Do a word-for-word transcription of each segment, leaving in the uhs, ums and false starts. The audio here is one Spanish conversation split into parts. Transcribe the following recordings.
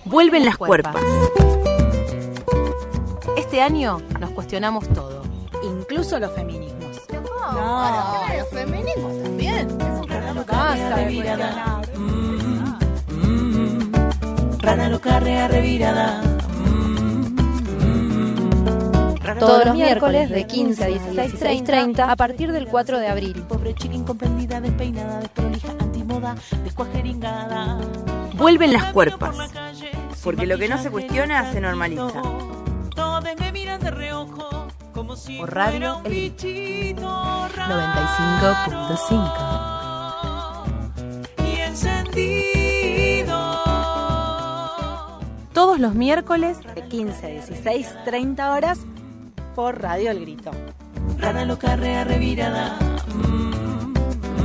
Vuelven las cuerpas. Este año nos cuestionamos todo, incluso los feminismos. No, no, no, los feminismos también. Basta de cuestionar. Mm, mm, rana loca, rea revirada. Todos los miércoles de quince a dieciséis treinta a partir del cuatro de abril. Pobre chica incomprendida, despeinada, desprolija, antimoda, descuajeringada. Vuelven las cuerpas, porque lo que no se cuestiona se normaliza. Todos me miran de reojo, como si Por Radio fuera un El bichito noventa y cinco punto cinco. raro y encendido. Todos los miércoles De quince a dieciséis treinta horas por Radio El Grito. Rana loca, rea revirada. Mm,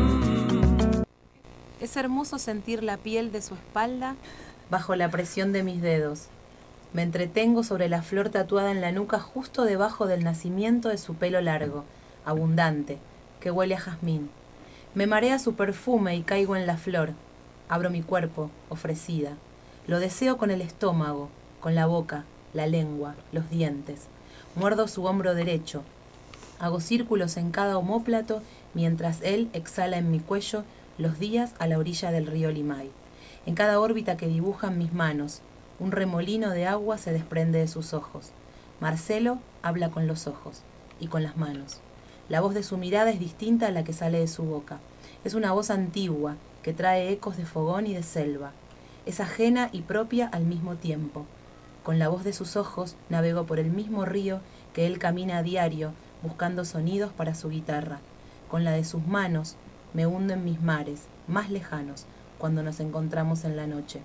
mm. es hermoso sentir la piel de su espalda bajo la presión de mis dedos. Me entretengo sobre la flor tatuada en la nuca justo debajo del nacimiento de su pelo largo, abundante, que huele a jazmín. Me marea su perfume y caigo en la flor. Abro mi cuerpo, ofrecida. Lo deseo con el estómago, con la boca, la lengua, los dientes. Muerdo su hombro derecho. Hago círculos en cada omóplato mientras él exhala en mi cuello los días a la orilla del río Limay. En cada órbita que dibujan mis manos, un remolino de agua se desprende de sus ojos. Marcelo habla con los ojos y con las manos. La voz de su mirada es distinta a la que sale de su boca. Es una voz antigua que trae ecos de fogón y de selva. Es ajena y propia al mismo tiempo. Con la voz de sus ojos navego por el mismo río que él camina a diario buscando sonidos para su guitarra. Con la de sus manos me hundo en mis mares más lejanos cuando nos encontramos en la noche.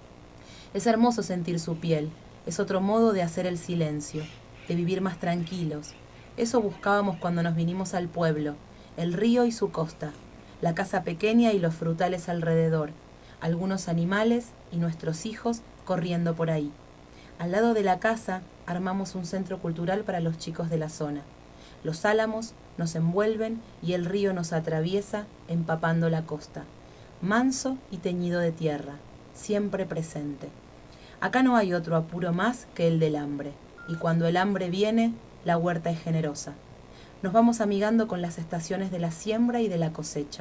Es hermoso sentir su piel, es otro modo de hacer el silencio, de vivir más tranquilos. Eso buscábamos cuando nos vinimos al pueblo, el río y su costa, la casa pequeña y los frutales alrededor, algunos animales y nuestros hijos corriendo por ahí. Al lado de la casa armamos un centro cultural para los chicos de la zona. Los álamos nos envuelven y el río nos atraviesa empapando la costa. Manso y teñido de tierra, siempre presente. Acá no hay otro apuro más que el del hambre, y cuando el hambre viene, la huerta es generosa. Nos vamos amigando con las estaciones de la siembra y de la cosecha.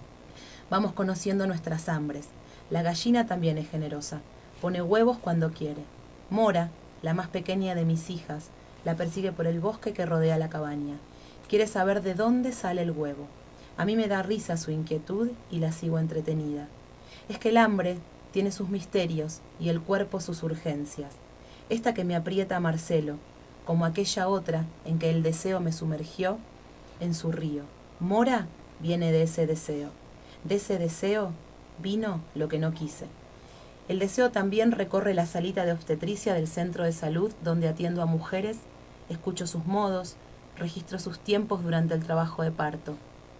Vamos conociendo nuestras hambres. La gallina también es generosa, pone huevos cuando quiere. Mora, la más pequeña de mis hijas, la persigue por el bosque que rodea la cabaña. Quiere saber de dónde sale el huevo. A mí me da risa su inquietud y la sigo entretenida. Es que el hambre tiene sus misterios y el cuerpo sus urgencias. Esta que me aprieta Marcelo, como aquella otra en que el deseo me sumergió en su río. Mora viene de ese deseo. De ese deseo vino lo que no quise. El deseo también recorre la salita de obstetricia del centro de salud donde atiendo a mujeres, escucho sus modos, registro sus tiempos durante el trabajo de parto.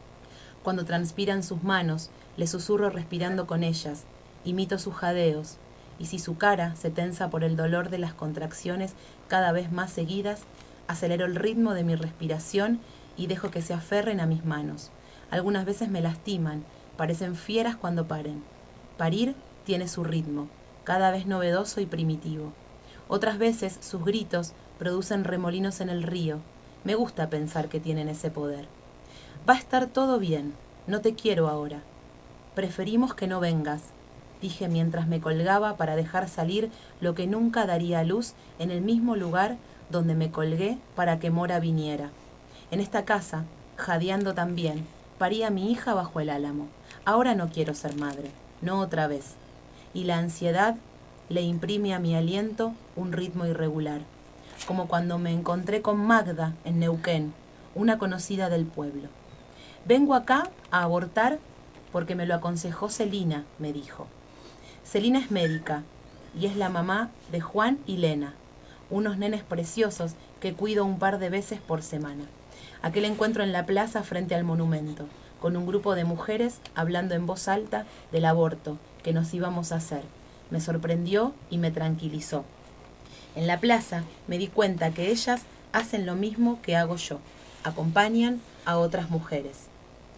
Cuando transpiran sus manos, le susurro respirando con ellas, imito sus jadeos, y si su cara se tensa por el dolor de las contracciones cada vez más seguidas, acelero el ritmo de mi respiración y dejo que se aferren a mis manos. Algunas veces me lastiman, parecen fieras cuando paren. Parir tiene su ritmo, cada vez novedoso y primitivo. Otras veces sus gritos producen remolinos en el río. Me gusta pensar que tienen ese poder. Va a estar todo bien, no te quiero ahora. Preferimos que no vengas, dije mientras me colgaba para dejar salir lo que nunca daría a luz en el mismo lugar donde me colgué para que Mora viniera. En esta casa, jadeando también, parí a mi hija bajo el álamo. Ahora no quiero ser madre, no otra vez. Y la ansiedad le imprime a mi aliento un ritmo irregular, como cuando me encontré con Magda en Neuquén, una conocida del pueblo. Vengo acá a abortar porque me lo aconsejó Celina, me dijo. Celina es médica y es la mamá de Juan y Lena, unos nenes preciosos que cuido un par de veces por semana. Aquel encuentro en la plaza frente al monumento, con un grupo de mujeres hablando en voz alta del aborto que nos íbamos a hacer. Me sorprendió y me tranquilizó. En la plaza me di cuenta que ellas hacen lo mismo que hago yo, acompañan a otras mujeres.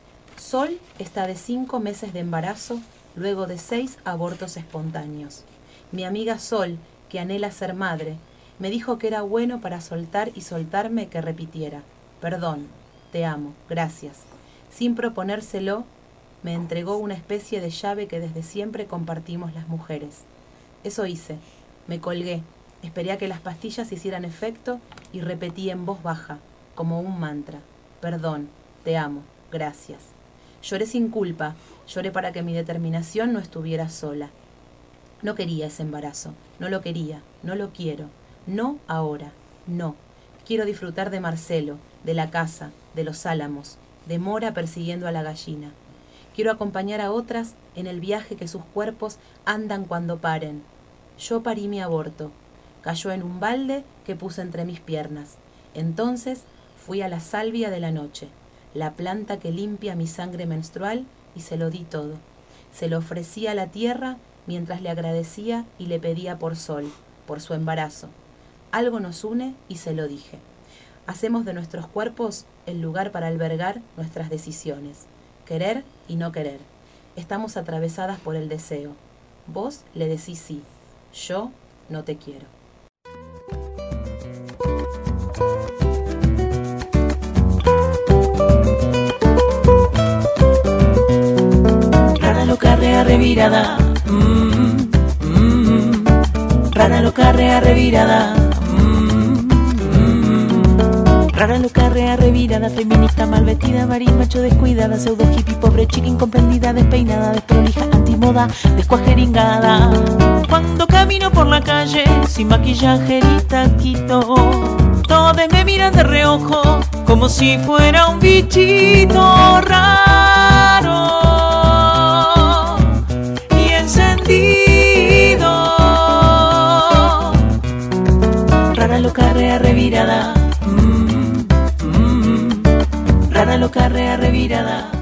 Sol está de cinco meses de embarazo luego de seis abortos espontáneos Mi amiga Sol, que anhela ser madre, me dijo que era bueno para soltar y soltarme que repitiera: perdón, te amo, gracias. Sin proponérselo, me entregó una especie de llave que desde siempre compartimos las mujeres. Eso hice. Me colgué, esperé a que las pastillas hicieran efecto y repetí en voz baja, como un mantra: perdón, te amo, gracias. Lloré sin culpa, lloré para que mi determinación no estuviera sola. No quería ese embarazo, no lo quería, no lo quiero, no ahora, no. Quiero disfrutar de Marcelo, de la casa, de los álamos, de Mora persiguiendo a la gallina. Quiero acompañar a otras en el viaje que sus cuerpos andan cuando paren. Yo parí mi aborto. Cayó en un balde que puse entre mis piernas. Entonces fui a la salvia de la noche, la planta que limpia mi sangre menstrual, y se lo di todo. Se lo ofrecí a la tierra mientras le agradecía y le pedía por Sol, por su embarazo. Algo nos une y se lo dije. Hacemos de nuestros cuerpos el lugar para albergar nuestras decisiones. Querer y no querer. Estamos atravesadas por el deseo. Vos le decís sí. Yo no te quiero. Rara loca, rea revirada. Mm, mm, rara loca, rea revirada. Mm, mm, rara loca, rea revirada. Feminista mal vestida, varil, macho descuidada. Pseudo hippie, pobre chica incomprendida. Despeinada, desprolija, antimoda, descuajeringada. Cuando camino por la calle, sin maquillaje y taquito, todos me miran de reojo, como si fuera un bichito raro y encendido. Rara loca, rea revirada. Mm, mm, rara loca, rea revirada.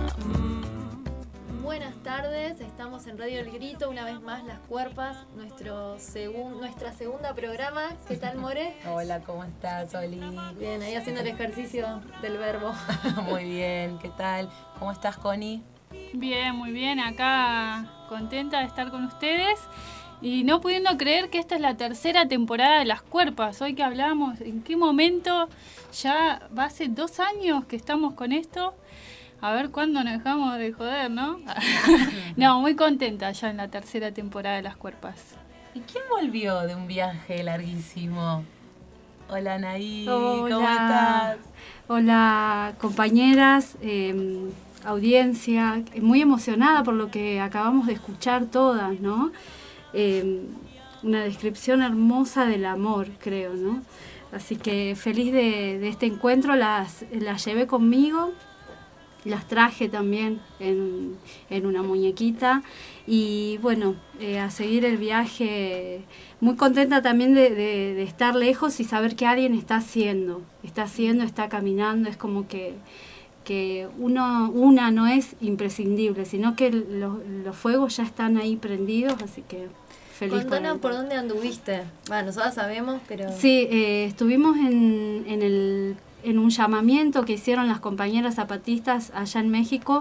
En Radio El Grito, una vez más Las Cuerpas, nuestro segun, nuestra segunda programa. ¿Qué tal, More? Hola, ¿cómo estás, Oli? Bien, ahí haciendo el ejercicio del verbo. Muy bien, ¿qué tal? ¿Cómo estás, Connie? Bien, muy bien, acá contenta de estar con ustedes y no pudiendo creer que esta es la tercera temporada de Las Cuerpas. Hoy que hablamos, ¿en qué momento? Ya va hace dos años que estamos con esto. A ver cuándo nos dejamos de joder, ¿no? No, muy contenta ya en la tercera temporada de Las Cuerpas. ¿Y quién volvió de un viaje larguísimo? Hola, Anaí, Hola. ¿cómo estás? Hola, compañeras, eh, audiencia. Muy emocionada por lo que acabamos de escuchar todas, ¿no? Eh, una descripción hermosa del amor, creo, ¿no? Así que feliz de, de este encuentro, las, las llevé conmigo. Las traje también en, en una muñequita y bueno, eh, a seguir el viaje, muy contenta también de, de, de estar lejos y saber que alguien está haciendo, está haciendo, está caminando. Es como que, que uno, una no es imprescindible, sino que los, los fuegos ya están ahí prendidos, así que feliz. Contanos por dónde anduviste. Bueno, nosotros sabemos, pero... Sí, eh, estuvimos en, en el... en un llamamiento que hicieron las compañeras zapatistas allá en México.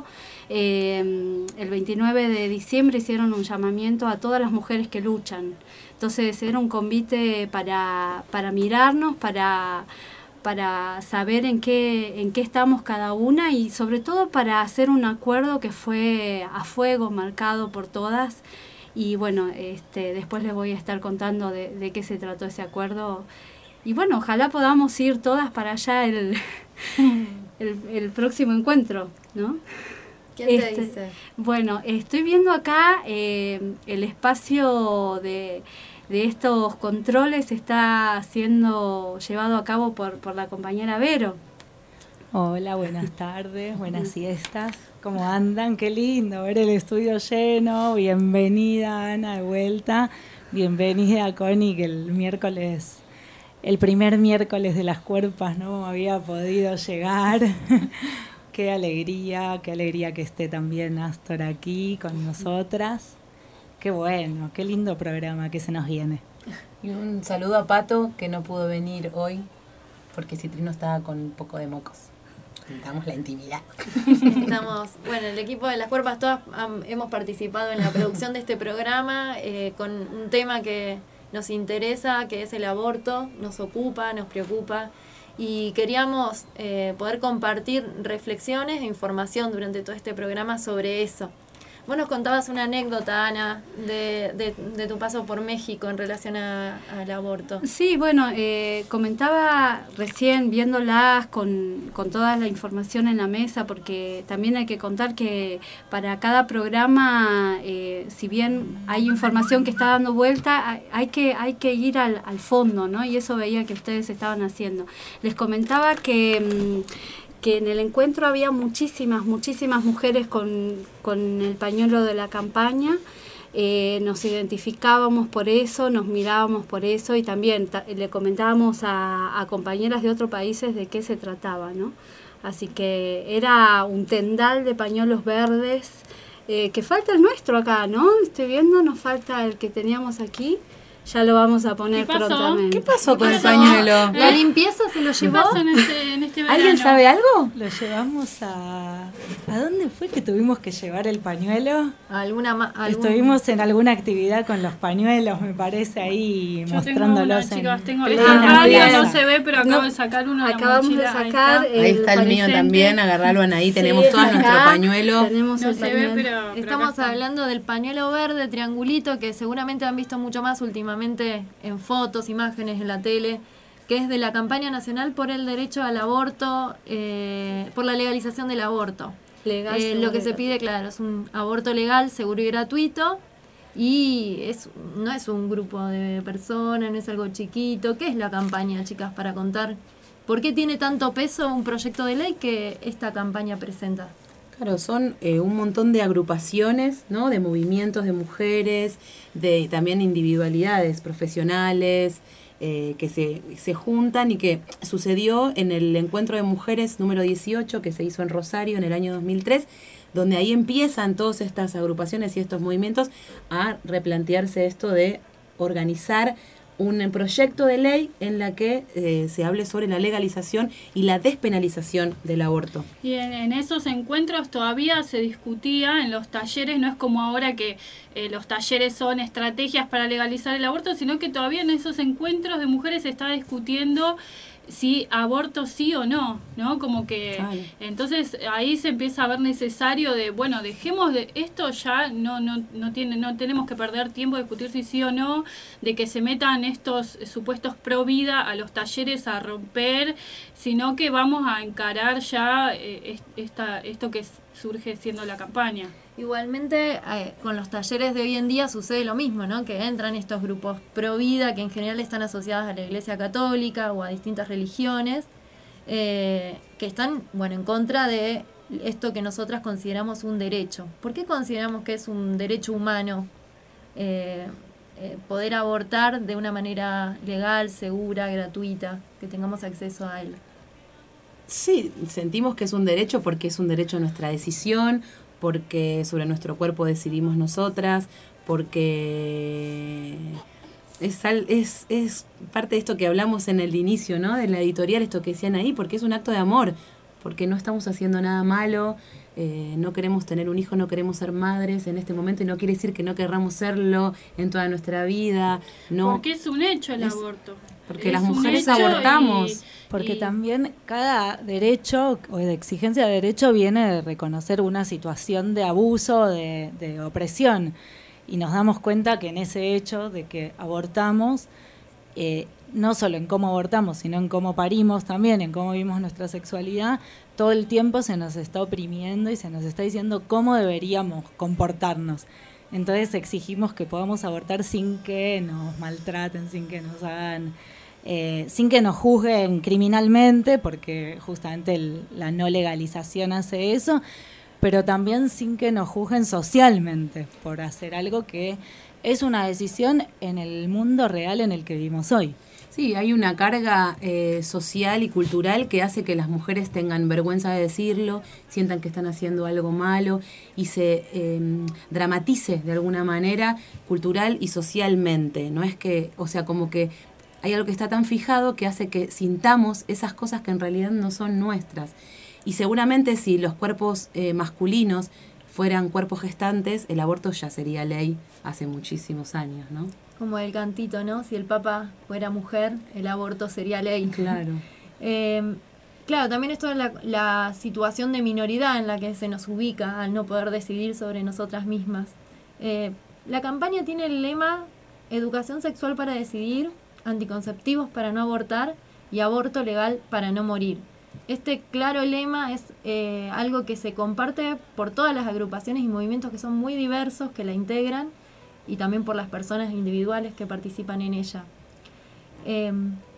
Eh, el veintinueve de diciembre hicieron un llamamiento a todas las mujeres que luchan. Entonces era un convite para, para mirarnos, para, para saber en qué, en qué estamos cada una y sobre todo para hacer un acuerdo que fue a fuego, marcado por todas. Y bueno, este, después les voy a estar contando de, de qué se trató ese acuerdo. Y bueno, ojalá podamos ir todas para allá el, el, el próximo encuentro, ¿no? ¿Quién te Este, dice? Bueno, estoy viendo acá eh, el espacio de, de estos controles está siendo llevado a cabo por, por la compañera Vero. Hola, buenas tardes, buenas siestas. ¿Cómo andan? Qué lindo ver el estudio lleno. Bienvenida, Ana, de vuelta. Bienvenida, Connie, que el miércoles... El primer miércoles de Las Cuerpas no había podido llegar. Qué alegría, qué alegría que esté también Astor aquí con nosotras. Qué bueno, qué lindo programa que se nos viene. Y un saludo a Pato, que no pudo venir hoy porque Citrino estaba con un poco de mocos. Damos la intimidad. Estamos, bueno, el equipo de Las Cuerpas todas um, hemos participado en la producción de este programa eh, con un tema que nos interesa, que es el aborto, nos ocupa, nos preocupa. Y queríamos eh, poder compartir reflexiones e información durante todo este programa sobre eso. Vos nos contabas una anécdota, Ana, de, de, de tu paso por México en relación a, al aborto. Sí, bueno, eh, comentaba recién viéndolas con, con toda la información en la mesa, porque también hay que contar que para cada programa, eh, si bien hay información que está dando vuelta, hay, hay, que, hay que ir al, al fondo, ¿no? Y eso veía que ustedes estaban haciendo. Les comentaba que... Mmm, que en el encuentro había muchísimas, muchísimas mujeres con, con el pañuelo de la campaña, eh, nos identificábamos por eso, nos mirábamos por eso y también ta- le comentábamos a, a compañeras de otros países de qué se trataba, ¿no? Así que era un tendal de pañuelos verdes, eh, que falta el nuestro acá, ¿no? Estoy viendo, nos falta el que teníamos aquí. Ya lo vamos a poner ¿Qué pasó? prontamente. ¿Qué pasó con el pasó? pañuelo? ¿La limpieza se lo ¿Qué llevó? pasó en este, en este verano? ¿Alguien sabe algo? Lo llevamos a... ¿A dónde fue que tuvimos que llevar el pañuelo? ¿Alguna ma- algún- Estuvimos en alguna actividad con los pañuelos, me parece, ahí Yo tengo mostrándolos. uno, chicos, en tengo plena esta radio, plaza. no se ve, pero acabo No, de sacar uno de la acabamos de mochila, ahí sacar, está. eh, Ahí está el mío presente. también, agarralo ahí, tenemos Sí, todo acá nuestro pañuelo. Tenemos No el se ve, pañuelo. pero, pero Estamos acá está. hablando del pañuelo verde, triangulito, que seguramente han visto mucho más últimamente en fotos, imágenes en la tele, que es de la campaña nacional por el derecho al aborto, eh, por la legalización del aborto. Legal, Eh, lo que se seguro. pide, claro, es un aborto legal, seguro y gratuito, y es no es un grupo de personas, no es algo chiquito. ¿Qué es la campaña, chicas, para contar? ¿Por qué tiene tanto peso un proyecto de ley que esta campaña presenta? Claro, son eh, un montón de agrupaciones, ¿no? De movimientos de mujeres, de también individualidades profesionales, eh, que se, se juntan y que sucedió en el Encuentro de Mujeres número dieciocho que se hizo en Rosario en el año dos mil tres, donde ahí empiezan todas estas agrupaciones y estos movimientos a replantearse esto de organizar un proyecto de ley en la que eh, se hable sobre la legalización y la despenalización del aborto. Y en, en esos encuentros todavía se discutía en los talleres, no es como ahora que eh, los talleres son estrategias para legalizar el aborto, sino que todavía en esos encuentros de mujeres se está discutiendo si aborto sí o no, ¿no? Como que Claro. entonces ahí se empieza a ver necesario de, bueno, dejemos de esto ya, no no no tiene no tenemos que perder tiempo de discutir si sí o no, de que se metan estos supuestos pro vida a los talleres a romper, sino que vamos a encarar ya eh, esta esto que surge siendo la campaña. Igualmente, eh, con los talleres de hoy en día sucede lo mismo, ¿no? Que entran estos grupos pro vida, que en general están asociados a la Iglesia Católica o a distintas religiones, eh, que están, bueno, en contra de esto que nosotras consideramos un derecho. ¿Por qué consideramos que es un derecho humano eh, eh, poder abortar de una manera legal, segura, gratuita, que tengamos acceso a él? Sí, sentimos que es un derecho porque es un derecho a nuestra decisión, porque sobre nuestro cuerpo decidimos nosotras, porque es, al- es, es parte de esto que hablamos en el inicio, ¿no? De la editorial, esto que decían ahí, porque es un acto de amor, porque no estamos haciendo nada malo, eh, no queremos tener un hijo, no queremos ser madres en este momento y no quiere decir que no querramos serlo en toda nuestra vida, no. Porque es un hecho el Es- aborto. porque Es las un mujeres hecho abortamos. y- Porque y- también cada derecho o de exigencia de derecho viene de reconocer una situación de abuso, de, de opresión. Y nos damos cuenta que en ese hecho de que abortamos, eh, no solo en cómo abortamos, sino en cómo parimos también, en cómo vivimos nuestra sexualidad, todo el tiempo se nos está oprimiendo y se nos está diciendo cómo deberíamos comportarnos. Entonces exigimos que podamos abortar sin que nos maltraten, sin que nos hagan... Eh, sin que nos juzguen criminalmente, porque justamente el- la no legalización hace eso, pero también sin que nos juzguen socialmente por hacer algo que es una decisión en el mundo real en el que vivimos hoy. Sí, hay una carga eh, social y cultural que hace que las mujeres tengan vergüenza de decirlo, sientan que están haciendo algo malo y se eh, dramatice de alguna manera cultural y socialmente. No es que, o sea, como que hay algo que está tan fijado que hace que sintamos esas cosas que en realidad no son nuestras. y seguramente si los cuerpos eh, masculinos fueran cuerpos gestantes, el aborto ya sería ley hace muchísimos años, ¿no? Como el cantito, ¿no? Si el Papa fuera mujer, el aborto sería ley. Claro. eh, claro, también esto es la, la situación de minoridad en la que se nos ubica al no poder decidir sobre nosotras mismas. Eh, la campaña tiene el lema Educación sexual para decidir, anticonceptivos para no abortar y aborto legal para no morir. Este claro lema es eh, algo que se comparte por todas las agrupaciones y movimientos que son muy diversos, que la integran, y también por las personas individuales que participan en ella. Eh,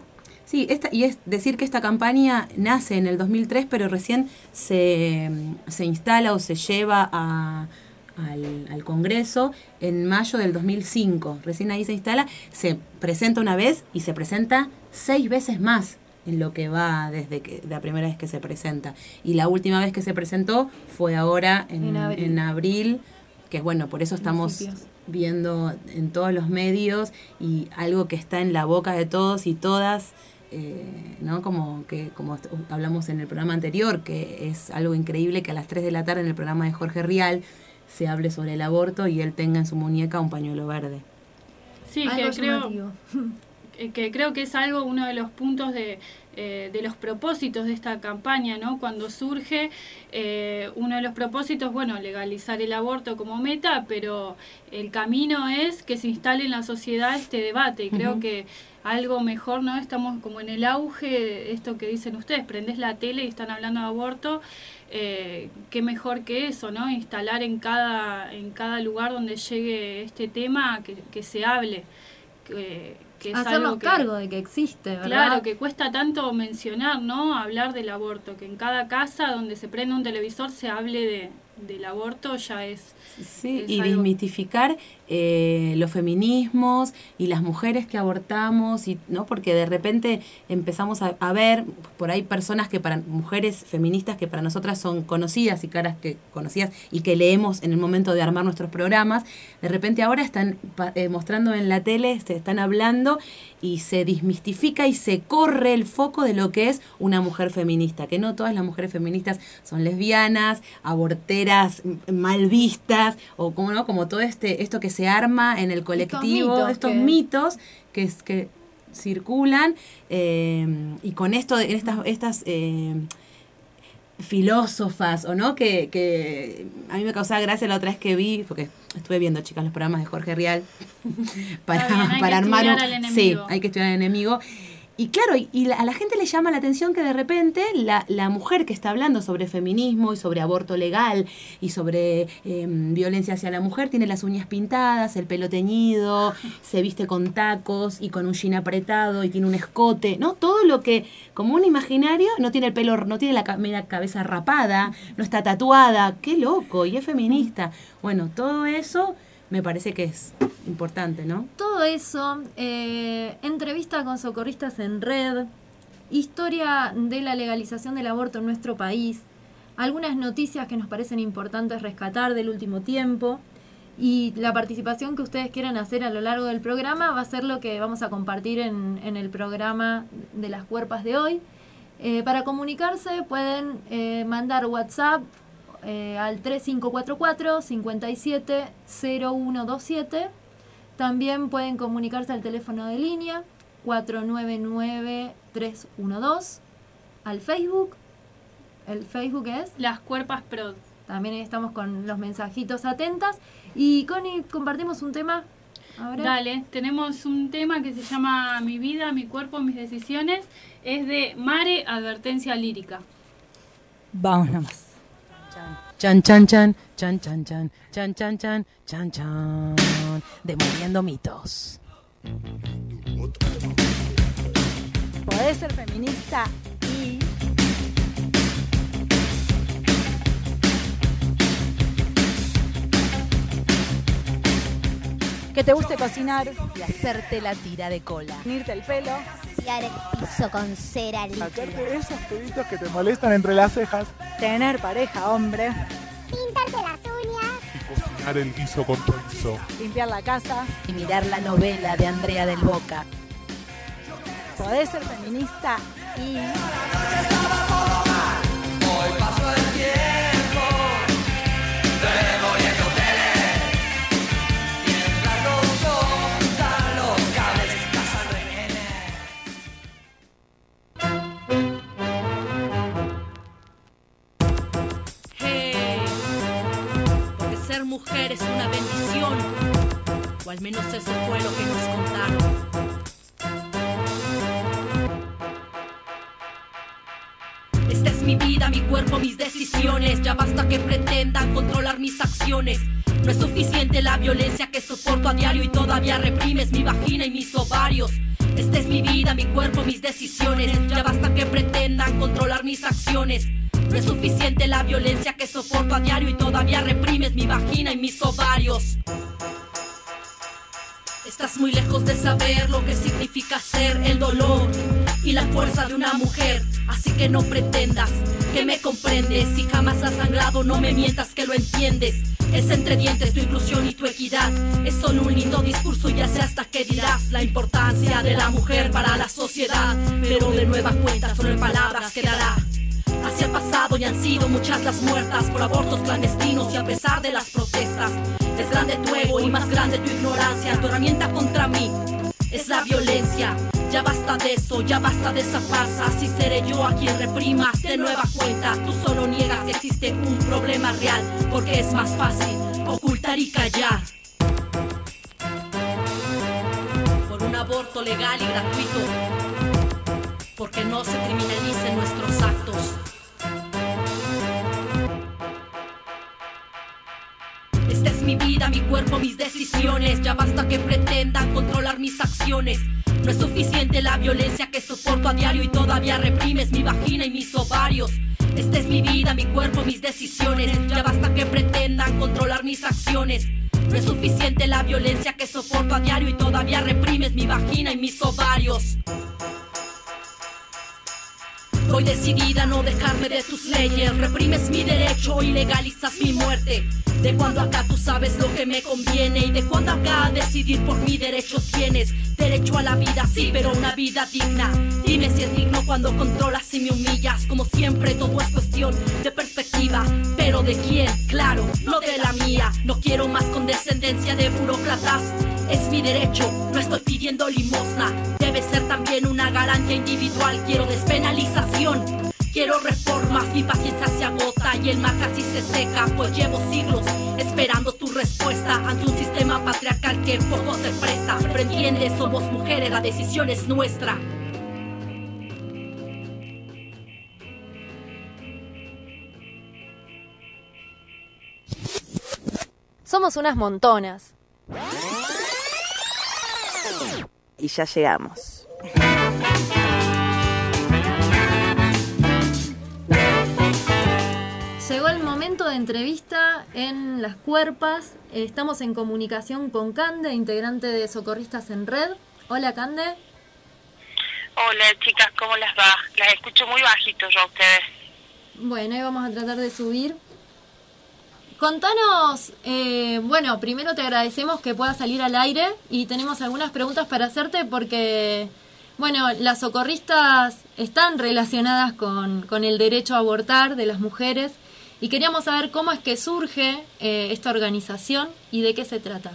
sí, esta, y es decir que esta campaña nace en el dos mil tres, pero recién se, se instala o se lleva a, al, al Congreso en mayo del dos mil cinco. Recién ahí se instala, se presenta una vez y se presenta seis veces más en lo que va desde que, la primera vez que se presenta. Y la última vez que se presentó fue ahora en, en, abril. en abril, que bueno, por eso estamos Principios. viendo en todos los medios y algo que está en la boca de todos y todas, eh, ¿no? Como que como hablamos en el programa anterior, que es algo increíble que a las tres de la tarde en el programa de Jorge Rial se hable sobre el aborto y él tenga en su muñeca un pañuelo verde. Sí, Algo que creo, llamativo. que creo que es algo, uno de los puntos de, eh, de los propósitos de esta campaña, ¿no? Cuando surge, eh, uno de los propósitos, bueno, legalizar el aborto como meta, pero el camino es que se instale en la sociedad este debate, y creo uh-huh. que algo mejor, ¿no? Estamos como en el auge, esto que dicen ustedes, prendés la tele y están hablando de aborto, eh, qué mejor que eso, ¿no? Instalar en cada, en cada lugar donde llegue este tema, que, que se hable, que, que es hacernos algo que, cargo de que existe, ¿verdad? Claro, que cuesta tanto mencionar, ¿no? Hablar del aborto, que en cada casa donde se prende un televisor se hable de, del aborto, ya es... Sí, es y algo... desmitificar eh, los feminismos y las mujeres que abortamos, y no, porque de repente empezamos a, a ver por ahí personas que para mujeres feministas que para nosotras son conocidas y caras que conocidas y que leemos en el momento de armar nuestros programas, de repente ahora están eh, mostrando en la tele, se están hablando y se desmistifica y se corre el foco de lo que es una mujer feminista, que no todas las mujeres feministas son lesbianas, aborteras, mal vistas, o como no, como todo este esto que se arma en el colectivo, estos mitos, estos que, mitos que, que circulan, eh, y con esto de estas estas eh, filósofas, o no, que, que a mí me causaba gracia la otra vez que vi, porque estuve viendo, chicas, los programas de Jorge Rial para, bien, para armar un, sí, hay que estudiar al enemigo. Y claro, y, y la, a la gente le llama la atención que de repente la, la mujer que está hablando sobre feminismo y sobre aborto legal y sobre eh, violencia hacia la mujer tiene las uñas pintadas, el pelo teñido, se viste con tacos y con un jean apretado y tiene un escote, ¿no? Todo lo que, como un imaginario, no tiene el pelo, no tiene la, la cabeza rapada, no está tatuada, qué loco, y es feminista. Bueno, todo eso me parece que es importante, ¿no? Todo eso, eh, entrevista con socorristas en red, historia de la legalización del aborto en nuestro país, algunas noticias que nos parecen importantes rescatar del último tiempo, y la participación que ustedes quieran hacer a lo largo del programa va a ser lo que vamos a compartir en, en el programa de las cuerpas de hoy. Eh, para comunicarse pueden eh, mandar WhatsApp Eh, al tres cinco cuatro cuatro, cinco siete, cero uno dos siete. También pueden comunicarse al teléfono de línea cuatro nueve nueve, tres uno dos, al Facebook. El Facebook es Las Cuerpas Prod. También estamos con los mensajitos atentas. Y Connie, compartimos un tema ahora. Dale, tenemos un tema que se llama Mi vida, mi cuerpo, mis decisiones. Es de Mare, Advertencia Lírica. Vamos nomás. Chan, chan, chan, chan, chan, chan, chan, chan, chan, chan, chan, demoliendo mitos. Podés ser feminista y... que te guste cocinar y hacerte la tira de cola, unirte el pelo, limpiar el piso con cera líquida, sacarte esos peditos que te molestan entre las cejas, tener pareja hombre, pintarte las uñas y cocinar el guiso con chorizo, limpiar la casa y mirar la novela de Andrea del Boca. Podés ser feminista y... Hoy mujer es una bendición, o al menos eso fue lo que nos contaron. Esta es mi vida, mi cuerpo, mis decisiones. Ya basta que pretendan controlar mis acciones. No es suficiente la violencia que soporto a diario y todavía reprimes mi vagina y mis ovarios. Esta es mi vida, mi cuerpo, mis decisiones. Ya basta que pretendan controlar mis acciones. No es suficiente la violencia que soporto a diario y todavía reprimes mi vagina y mis ovarios. Estás muy lejos de saber lo que significa ser el dolor y la fuerza de una mujer. Así que no pretendas que me comprendes. Si jamás has sangrado, no me mientas que lo entiendes. Es entre dientes tu inclusión y tu equidad. Es solo un lindo discurso, ya sé hasta qué dirás. La importancia de la mujer para la sociedad, pero de nueva cuenta solo en palabras quedará. Hacia el pasado y han sido muchas las muertas por abortos clandestinos y a pesar de las protestas. Es grande tu ego y más grande tu ignorancia. Tu herramienta contra mí es la violencia. Ya basta de eso, ya basta de esa farsa. Así seré yo a quien reprimas de nueva cuenta. Tú solo niegas que existe un problema real, porque es más fácil ocultar y callar. Por un aborto legal y gratuito, porque no se criminalicen nuestros actos. Esta es mi vida, mi cuerpo, mis decisiones. Ya basta que pretendan controlar mis acciones. No es suficiente la violencia que soporto a diario y todavía reprimes mi vagina y mis ovarios. Esta es mi vida, mi cuerpo, mis decisiones. Ya basta que pretendan controlar mis acciones. No es suficiente la violencia que soporto a diario y todavía reprimes mi vagina y mis ovarios. Estoy decidida a no dejarme de tus leyes. Reprimes mi derecho y legalizas mi muerte. De cuando acá tú sabes lo que me conviene y de cuando acá a decidir por mi derecho tienes. Derecho a la vida, sí, pero una vida digna. Dime si es digno cuando controlas y me humillas. Como siempre todo es cuestión de perspectiva. Pero ¿de quién? Claro, no de la mía. No quiero más condescendencia de burócratas. Es mi derecho, no estoy pidiendo limosna. Debe ser también una garantía individual. Quiero despenalización, quiero reformas. Mi paciencia se agota y el mar casi se seca, pues llevo siglos esperando tu respuesta ante un sistema patriarcal que poco se presta. Pero entiende, somos mujeres, la decisión es nuestra. Somos unas montonas. Y ya llegamos. Llegó el momento de entrevista en Las Cuerpas. Estamos en comunicación con Cande, integrante de Socorristas en Red. Hola, Cande. Hola, chicas, ¿cómo las va? Las escucho muy bajito yo a ustedes. Bueno, ahí vamos a tratar de subir. Contanos, eh, bueno, primero te agradecemos que puedas salir al aire y tenemos algunas preguntas para hacerte porque, bueno, las socorristas están relacionadas con, con el derecho a abortar de las mujeres y queríamos saber cómo es que surge eh, esta organización y de qué se trata.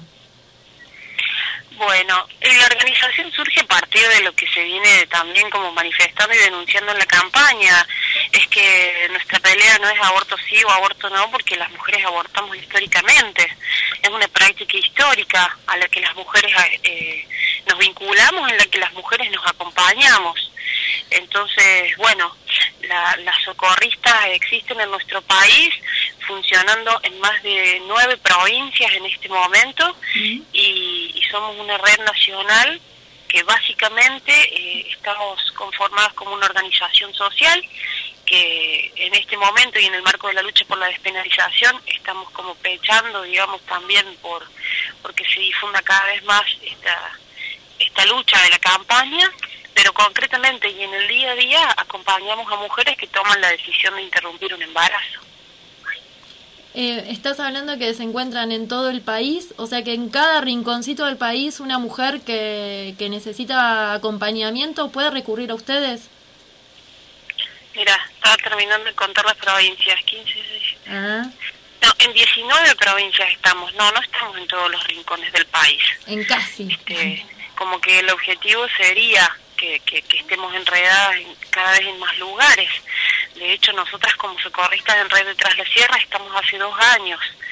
Bueno, la organización surge a partir de lo que se viene también como manifestando y denunciando en la campaña. Es que nuestra pelea no es aborto sí o aborto no, porque las mujeres abortamos históricamente. Es una práctica histórica a la que las mujeres eh, nos vinculamos, en la que las mujeres nos acompañamos. Entonces, bueno, la, las socorristas existen en nuestro país, funcionando en más de nueve provincias en este momento, uh-huh. y, y somos una red nacional que básicamente eh, estamos conformadas como una organización social que en este momento y en el marco de la lucha por la despenalización estamos como pechando, digamos, también por porque se difunda cada vez más esta esta lucha de la campaña, pero concretamente y en el día a día acompañamos a mujeres que toman la decisión de interrumpir un embarazo. Eh, estás hablando que se encuentran en todo el país, o sea que en cada rinconcito del país una mujer que, que necesita acompañamiento puede recurrir a ustedes. Mira, estaba terminando de contar las provincias, quince, dieciséis. Ah. No, en diecinueve provincias estamos, no, no estamos en todos los rincones del país. En casi. Este, como que el objetivo sería que, que, que estemos enredadas en, cada vez en más lugares. De hecho, nosotras como socorristas en Red de Tras la Sierra estamos hace dos años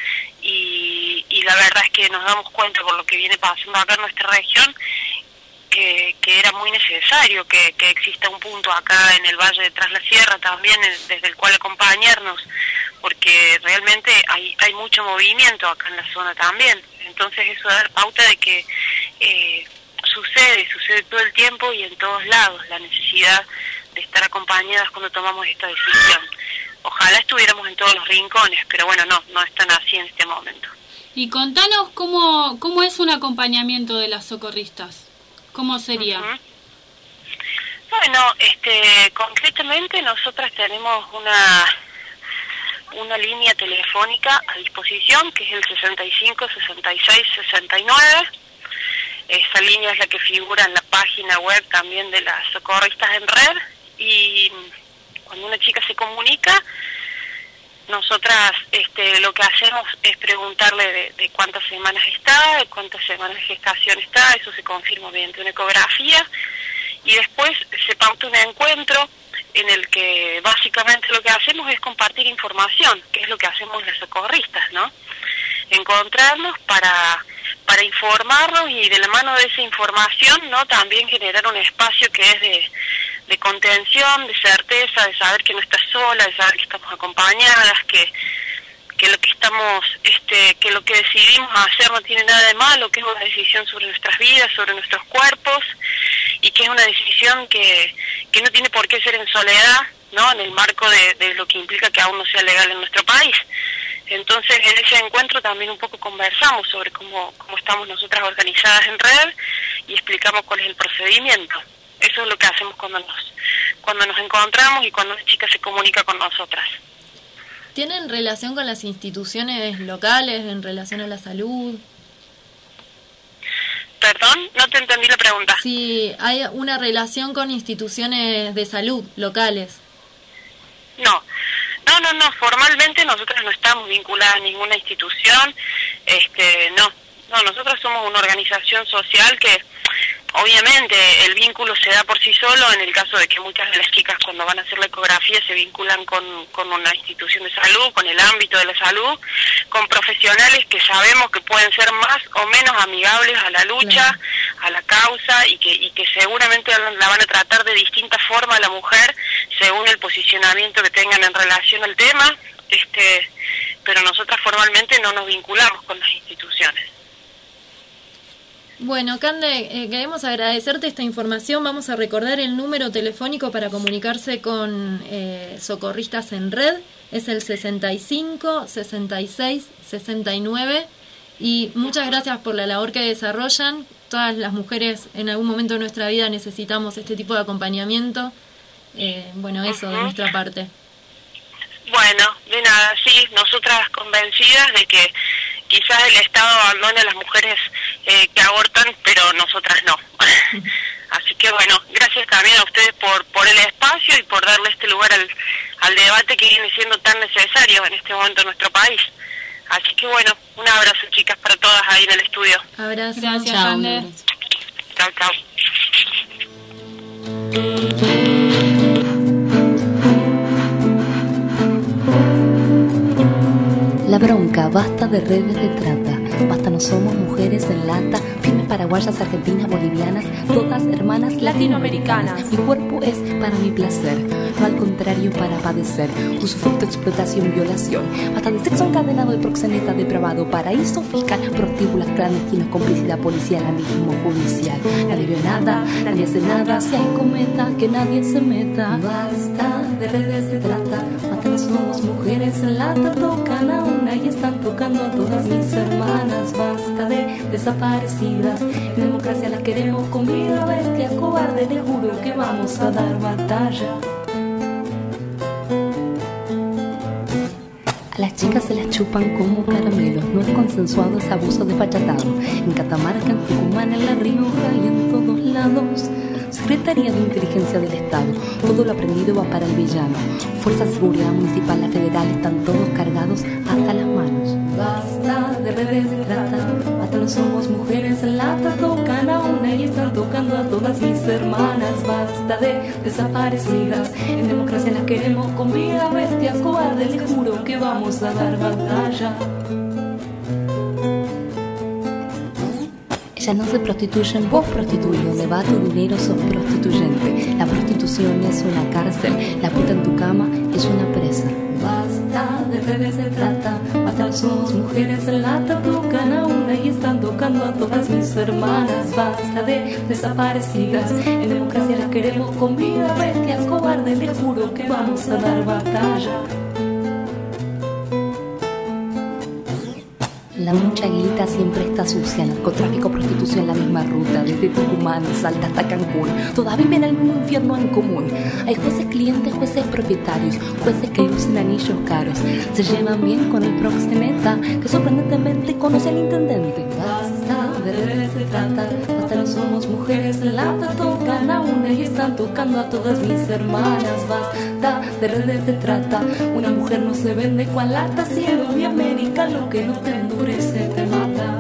y, y la verdad es que nos damos cuenta por lo que viene pasando acá en nuestra región que, que era muy necesario que, que exista un punto acá en el Valle de Tras la Sierra también desde el cual acompañarnos, porque realmente hay, hay mucho movimiento acá en la zona también. Entonces eso da pauta de que eh, sucede, sucede todo el tiempo y en todos lados, la necesidad de estar acompañadas cuando tomamos esta decisión. Ojalá estuviéramos en todos los rincones, pero bueno, no, no están así en este momento. Y contanos cómo, cómo es un acompañamiento de las socorristas. ¿Cómo sería? Uh-huh. Bueno, este, concretamente nosotras tenemos una una línea telefónica a disposición que es el sesenta y cinco, sesenta y seis, sesenta y nueve. Esa línea es la que figura en la página web también de las socorristas en red, y cuando una chica se comunica, nosotras este, lo que hacemos es preguntarle de, de cuántas semanas está, de cuántas semanas de gestación está, eso se confirma mediante una ecografía, y después se pauta un encuentro en el que básicamente lo que hacemos es compartir información, que es lo que hacemos las socorristas, ¿no? Encontrarnos para, para informarnos y de la mano de esa información, ¿no? También generar un espacio que es de, de contención, de certeza, de saber que no estás sola, de saber que estamos acompañadas, que, que lo que estamos, este, que lo que decidimos hacer no tiene nada de malo, que es una decisión sobre nuestras vidas, sobre nuestros cuerpos, y que es una decisión que, que no tiene por qué ser en soledad, ¿no? En el marco de, de lo que implica que aún no sea legal en nuestro país. Entonces, en ese encuentro también un poco conversamos sobre cómo, cómo estamos nosotras organizadas en red y explicamos cuál es el procedimiento. Eso es lo que hacemos cuando nos, cuando nos encontramos y cuando una chica se comunica con nosotras. ¿Tienen relación con las instituciones locales en relación a la salud? Perdón, no te entendí la pregunta. Si hay una relación con instituciones de salud locales. No, no, no, no. Formalmente nosotros no estamos vinculadas a ninguna institución. Este, no, no. Nosotros somos una organización social que, obviamente, el vínculo se da por sí solo en el caso de que muchas de las chicas cuando van a hacer la ecografía se vinculan con, con una institución de salud, con el ámbito de la salud, con profesionales que sabemos que pueden ser más o menos amigables a la lucha, claro, a la causa, y que, y que seguramente la van a tratar de distinta forma a la mujer según el posicionamiento que tengan en relación al tema, este, pero nosotras formalmente no nos vinculamos con las instituciones. Bueno, Cande, eh, queremos agradecerte esta información. Vamos a recordar el número telefónico para comunicarse con eh, Socorristas en Red. Es el sesenta y cinco, sesenta y seis, sesenta y nueve. Y muchas gracias por la labor que desarrollan. Todas las mujeres en algún momento de nuestra vida necesitamos este tipo de acompañamiento. Eh, bueno, eso de nuestra parte. Bueno, de nada, sí, nosotras convencidas de que quizás el Estado abandone a las mujeres eh, que abortan, pero nosotras no. Así que bueno, gracias también a ustedes por, por el espacio y por darle este lugar al, al debate que viene siendo tan necesario en este momento en nuestro país. Así que bueno, un abrazo, chicas, para todas ahí en el estudio. Abrazo. Gracias, Ander. Chao, chao. La bronca, basta de redes de trata, basta no somos mujeres en lata, firmes paraguayas, argentinas, bolivianas, todas hermanas latinoamericanas. Mi cuerpo es para mi placer, no al contrario para padecer, usufructo, explotación, violación. Basta de sexo encadenado, el proxeneta depravado, paraíso fiscal, prostíbulos clandestinos, complicidad policial, amiguismo judicial. Nadie vio nada, nadie hace nada, si hay cometa, que nadie se meta. Basta de redes de trata, basta no somos mujeres en lata, tocan a una y están tocando a todas mis hermanas. Basta de desaparecidas, en democracia las queremos con vida, bestia cobarde, le juro que vamos a dar batalla. A las chicas se las chupan como caramelos, no es consensuado, es abuso desfachatado. En Catamarca, en Tucumán, en La Rioja y en todos lados. Secretaría de Inteligencia del Estado, todo lo aprendido va para el villano. Fuerza de Seguridad Municipal, la federal, están todos cargados hasta las manos. Basta de redes de trata, basta no somos mujeres en lata, tocan a una y están tocando a todas mis hermanas. Basta de desaparecidas, en democracia las queremos con vida, bestias cobardes, les juro que vamos a dar batalla. Ya no se prostituyen, vos prostituís. Donde va tu dinero sos prostituyente. La prostitución es una cárcel, la puta en tu cama es una presa. Basta de redes de trata, basta, somos mujeres en lata. Tocan a una y están tocando a todas mis hermanas. Basta de desaparecidas, en democracia las queremos con vida. Bestias cobardes, les juro que vamos a dar batalla. La mucha guita siempre está sucia, narcotráfico, prostitución, la misma ruta, desde Tucumán, Salta hasta Cancún, todas viven el mismo infierno en común. Hay jueces clientes, jueces propietarios, jueces que lucen anillos caros, se llevan bien con el proxeneta, que sorprendentemente conoce al intendente. Basta de redes se trata, basta, no somos mujeres en lata. Tocan a una y están tocando a todas mis hermanas. Basta de redes se trata, una mujer no se vende cual lata. Cielo de América, lo que no te endurece te mata.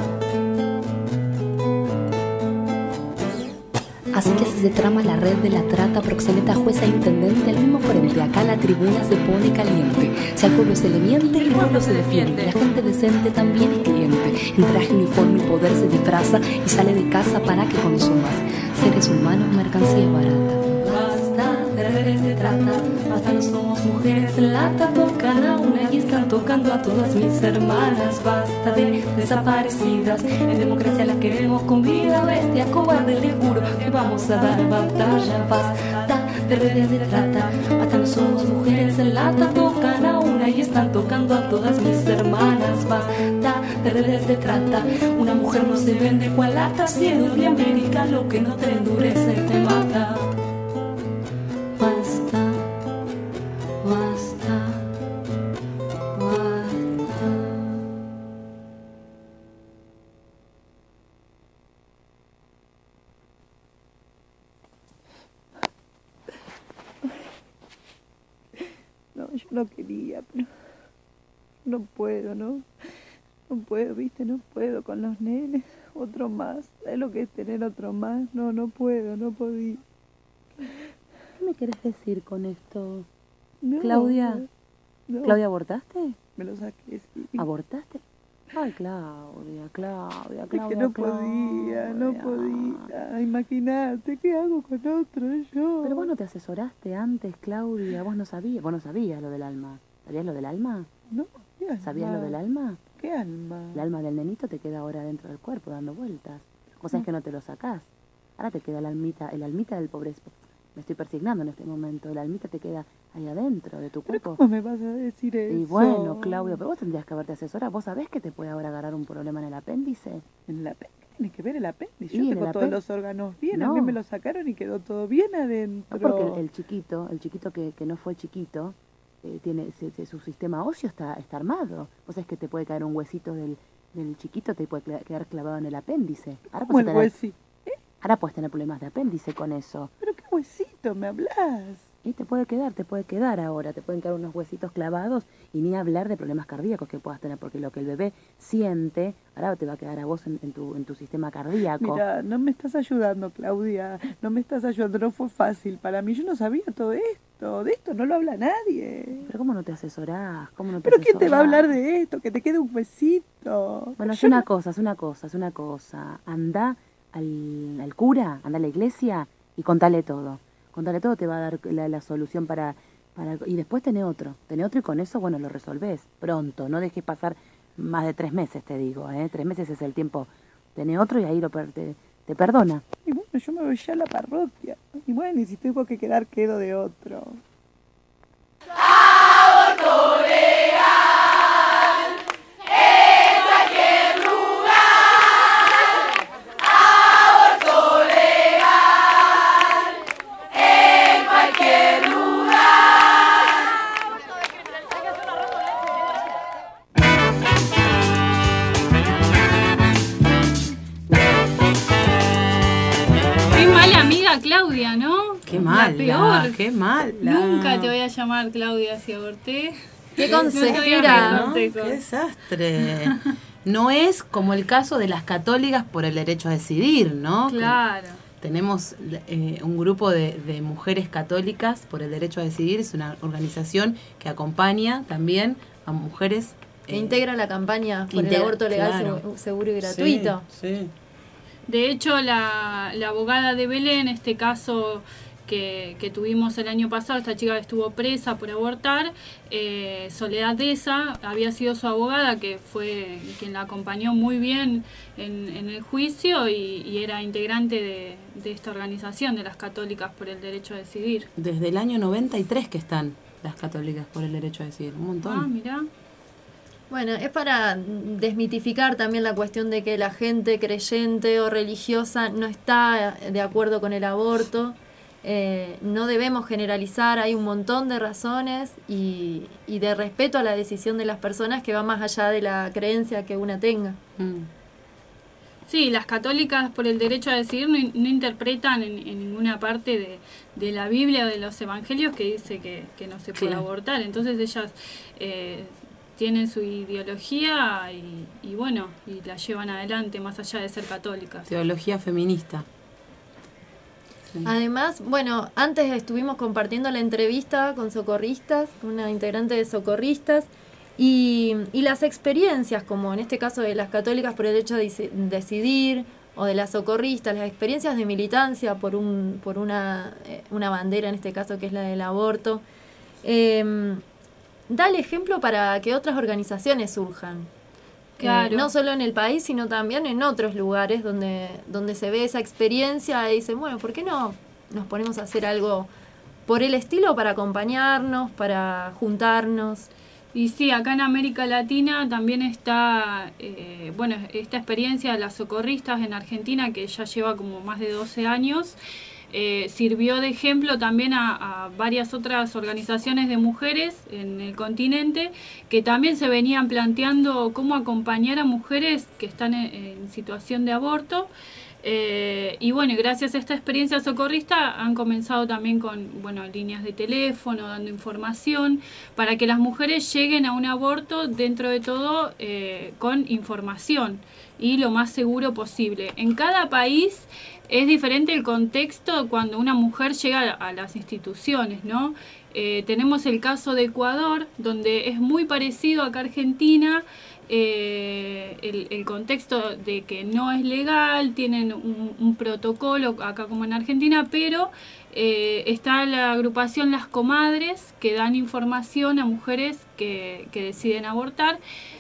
Así que si se trama la red de la trata, proxeneta, jueza, intendente, al mismo frente, acá la tribuna se pone caliente. Si al pueblo se le miente, el pueblo se defiende. La gente decente también es cliente. En traje, uniforme y poder se disfraza y sale de casa para que consumas. Seres humanos, mercancía barata. Basta de redes de trata, basta, no somos mujeres en lata. Tocan a una y están tocando a todas mis hermanas. Basta de desaparecidas, en democracia las queremos con vida. Bestia cobarde, les juro que vamos a dar batalla. Basta de redes de trata, basta, no somos mujeres en lata. Tocan a una y están tocando a todas mis hermanas. Basta de redes de trata, una mujer no se vende cual lata. Cielo de América, lo que no te endurece te mata. Basta, basta, basta. No, yo no quería, pero no puedo, ¿no? No puedo, ¿viste? No puedo con los nenes. Otro más. ¿Sabes lo que es tener otro más? No, no puedo, no podía. ¿Qué me querés decir con esto? No, Claudia, no. ¿Claudia, abortaste? Me lo saqué, sí. ¿Abortaste? Ay, Claudia, Claudia, Claudia. Es que no Claudia. podía, no podía. Imagínate, ¿qué hago con otro yo? Pero vos no te asesoraste antes, Claudia. Vos no sabías, vos no sabías lo del alma. ¿Sabías lo del alma? No, ¿qué alma? ¿Sabías lo del alma? ¿Qué alma? El alma del nenito te queda ahora dentro del cuerpo dando vueltas. Cosa es que no te lo sacás. Ahora te queda el almita, el almita del pobre. Me estoy persignando en este momento. El almita te queda ahí adentro de tu cuerpo. ¿Cómo me vas a decir eso? Y bueno, Claudia, pero vos tendrías que haberte asesorado. ¿Vos sabés que te puede ahora agarrar un problema en el apéndice? ¿En el apéndice? ¿Tiene que ver el apéndice? Sí, Yo en tengo el todos apé- los órganos bien. No. A mí me lo sacaron y quedó todo bien adentro. No, porque el, el chiquito, el chiquito que, que no fue chiquito, eh, tiene se- se- su sistema óseo está, está armado. Vos sabés que te puede caer un huesito del, del chiquito, te puede cla- quedar clavado en el apéndice. Ahora ¿Cómo el tener- huesito? Ahora puedes tener problemas de apéndice con eso. ¿Pero qué huesito me hablas? Y te puede quedar, te puede quedar ahora, te pueden quedar unos huesitos clavados y ni hablar de problemas cardíacos que puedas tener, porque lo que el bebé siente, ahora te va a quedar a vos en, en tu, en tu sistema cardíaco. Mira, no me estás ayudando, Claudia. No me estás ayudando, no fue fácil para mí. Yo no sabía todo esto. De esto no lo habla nadie. Pero ¿cómo no te asesorás? ¿Cómo no te ¿Pero quién te va a asesorás? hablar de esto? Que te quede un huesito. Bueno, es Yo una no- cosa, es una cosa, es una cosa. Anda al, al cura, anda a la iglesia y contale todo. Contale todo, te va a dar la, la solución para, para... Y después tenés otro, tenés otro y con eso, bueno, lo resolvés pronto. No dejes pasar más de tres meses, te digo, ¿eh? Tres meses es el tiempo. Tenés otro y ahí lo per- te, te perdona. Y bueno, yo me voy ya a la parroquia. Y bueno, y si tengo que quedar, quedo de otro. Qué mala amiga Claudia, ¿no? Qué La mala, peor. qué mala. Nunca te voy a llamar Claudia si aborté. Qué No te voy a consejera, dar ¿No? consejos. Qué desastre. No es como el caso de las católicas por el derecho a decidir, ¿no? Claro. Tenemos eh, un grupo de, de mujeres católicas por el derecho a decidir, es una organización que acompaña también a mujeres. Que eh, integra la campaña por el integra- aborto legal, claro. segu- seguro y gratuito. Sí, sí. De hecho, la, la abogada de Belén, este caso que, que tuvimos el año pasado, esta chica que estuvo presa por abortar, eh, Soledad Deza, había sido su abogada, que fue quien la acompañó muy bien en, en el juicio y, y era integrante de, de esta organización de las Católicas por el Derecho a Decidir. Desde el año noventa y tres que están las Católicas por el Derecho a Decidir, un montón. Ah, mirá. Bueno, es para desmitificar también la cuestión de que la gente creyente o religiosa no está de acuerdo con el aborto. Eh, no debemos generalizar, hay un montón de razones y, y de respeto a la decisión de las personas que va más allá de la creencia que una tenga. Mm. Sí, las católicas por el derecho a decidir no, no interpretan en, en ninguna parte de, de la Biblia o de los evangelios que dice que, que no se puede Sí. abortar. Entonces ellas eh, tienen su ideología y, y bueno, y la llevan adelante más allá de ser católicas. Teología feminista. Sí. Además, bueno, antes estuvimos compartiendo la entrevista con socorristas, con una integrante de socorristas, y, y las experiencias, como en este caso de las católicas por el derecho a deci- decidir, o de las socorristas, las experiencias de militancia por un por una, eh, una bandera, en este caso que es la del aborto, eh, da el ejemplo para que otras organizaciones surjan. Claro. Eh, no solo en el país, sino también en otros lugares donde, donde se ve esa experiencia y dicen, bueno, ¿por qué no nos ponemos a hacer algo por el estilo para acompañarnos, para juntarnos? Y sí, acá en América Latina también está, eh, bueno, esta experiencia de las socorristas en Argentina, que ya lleva como más de doce años, eh, sirvió de ejemplo también a, a varias otras organizaciones de mujeres en el continente, que también se venían planteando cómo acompañar a mujeres que están en, en situación de aborto. Eh, y bueno, y gracias a esta experiencia socorrista han comenzado también con, bueno, líneas de teléfono, dando información para que las mujeres lleguen a un aborto dentro de todo eh, con información y lo más seguro posible. En cada país es diferente el contexto cuando una mujer llega a las instituciones, ¿no? Eh, tenemos el caso de Ecuador, donde es muy parecido acá a Argentina. Eh, el, el contexto de que no es legal, tienen un, un protocolo acá como en Argentina, pero eh, está la agrupación Las Comadres, que dan información a mujeres que, que deciden abortar.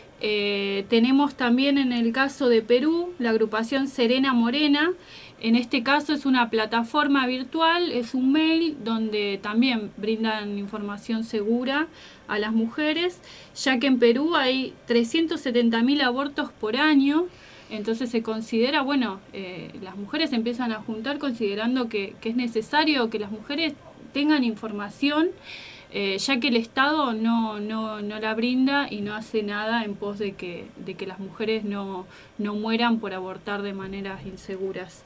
Eh, tenemos también en el caso de Perú la agrupación Serena Morena. En este caso es una plataforma virtual, es un mail donde también brindan información segura a las mujeres, ya que en Perú hay trescientos setenta mil abortos por año, entonces se considera, bueno, eh, las mujeres se empiezan a juntar considerando que, que es necesario que las mujeres tengan información, eh, ya que el Estado no, no, no la brinda y no hace nada en pos de que, de que las mujeres no, no mueran por abortar de maneras inseguras.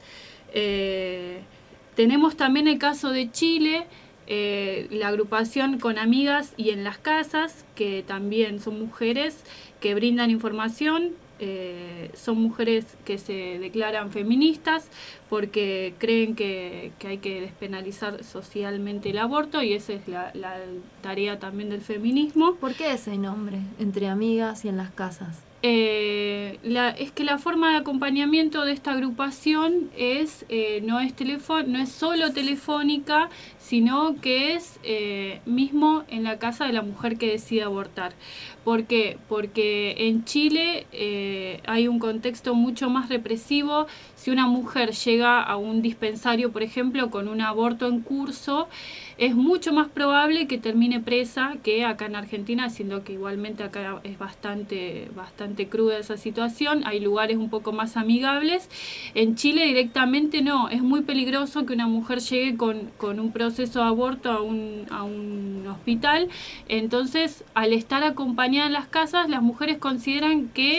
Eh, tenemos también el caso de Chile, eh, la agrupación Con Amigas y en las Casas, que también son mujeres que brindan información. Eh, son mujeres que se declaran feministas porque creen que, que hay que despenalizar socialmente el aborto, y esa es la, la tarea también del feminismo. ¿Por qué ese nombre, Entre Amigas y en las Casas? Eh, la, es que la forma de acompañamiento de esta agrupación es eh, no es telefo- no es solo telefónica, sino que es eh, mismo en la casa de la mujer que decide abortar. ¿Por qué? Porque en Chile eh, hay un contexto mucho más represivo. Si una mujer llega a un dispensario, por ejemplo, con un aborto en curso, es mucho más probable que termine presa que acá en Argentina, siendo que igualmente acá es bastante, bastante cruda esa situación. Hay lugares un poco más amigables. En Chile directamente no, es muy peligroso que una mujer llegue con, con un proceso de aborto a un, a un hospital. Entonces, al estar acompañada en las casas, las mujeres consideran que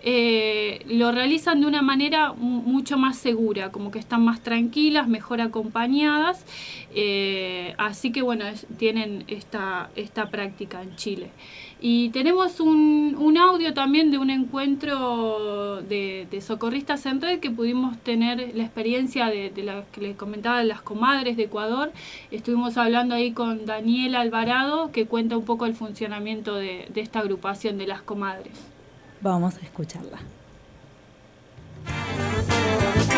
eh, lo realizan de una manera mucho más segura, como que están más tranquilas, mejor acompañadas. Eh, así que bueno, es, tienen esta, esta práctica en Chile. Y tenemos un, un audio también de un encuentro de, de socorristas en red, que pudimos tener la experiencia de, de la que les comentaba, Las Comadres de Ecuador. Estuvimos hablando ahí con Daniela Alvarado, que cuenta un poco el funcionamiento de, de esta agrupación de Las Comadres. Vamos a escucharla.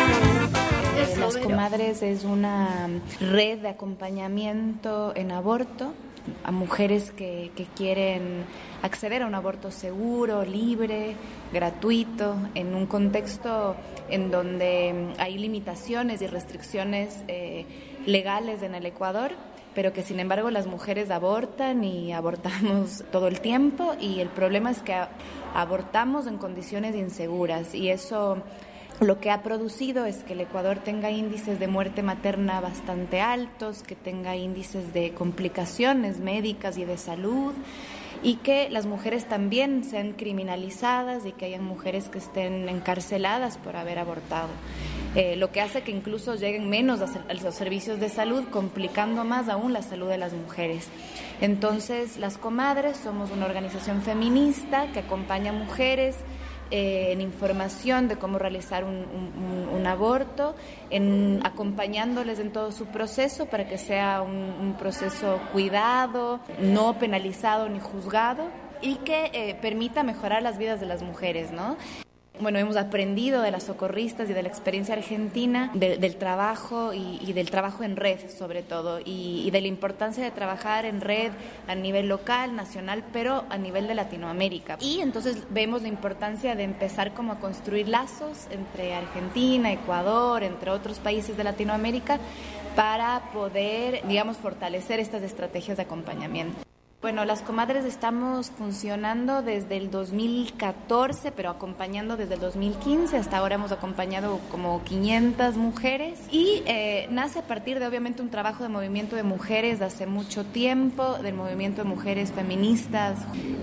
Eh, Las Comadres es una red de acompañamiento en aborto a mujeres que, que quieren acceder a un aborto seguro, libre, gratuito, en un contexto en donde hay limitaciones y restricciones eh, legales en el Ecuador, pero que sin embargo las mujeres abortan y abortamos todo el tiempo, y el problema es que abortamos en condiciones inseguras, y eso lo que ha producido es que el Ecuador tenga índices de muerte materna bastante altos, que tenga índices de complicaciones médicas y de salud, y que las mujeres también sean criminalizadas y que hayan mujeres que estén encarceladas por haber abortado. Eh, lo que hace que incluso lleguen menos a, a los servicios de salud, complicando más aún la salud de las mujeres. Entonces, Las Comadres somos una organización feminista que acompaña a mujeres eh, en información de cómo realizar un, un, un aborto, en acompañándoles en todo su proceso para que sea un, un proceso cuidado, no penalizado ni juzgado, y que eh, permita mejorar las vidas de las mujeres, ¿no? Bueno, hemos aprendido de las socorristas y de la experiencia argentina, de, del trabajo y, y del trabajo en red sobre todo, y, y de la importancia de trabajar en red a nivel local, nacional, pero a nivel de Latinoamérica. Y entonces vemos la importancia de empezar como a construir lazos entre Argentina, Ecuador, entre otros países de Latinoamérica, para poder, digamos, fortalecer estas estrategias de acompañamiento. Bueno, Las Comadres estamos funcionando desde el dos mil catorce, pero acompañando desde el dos mil quince. Hasta ahora hemos acompañado como quinientas mujeres y eh, nace a partir de, obviamente, un trabajo de movimiento de mujeres de hace mucho tiempo, del movimiento de mujeres feministas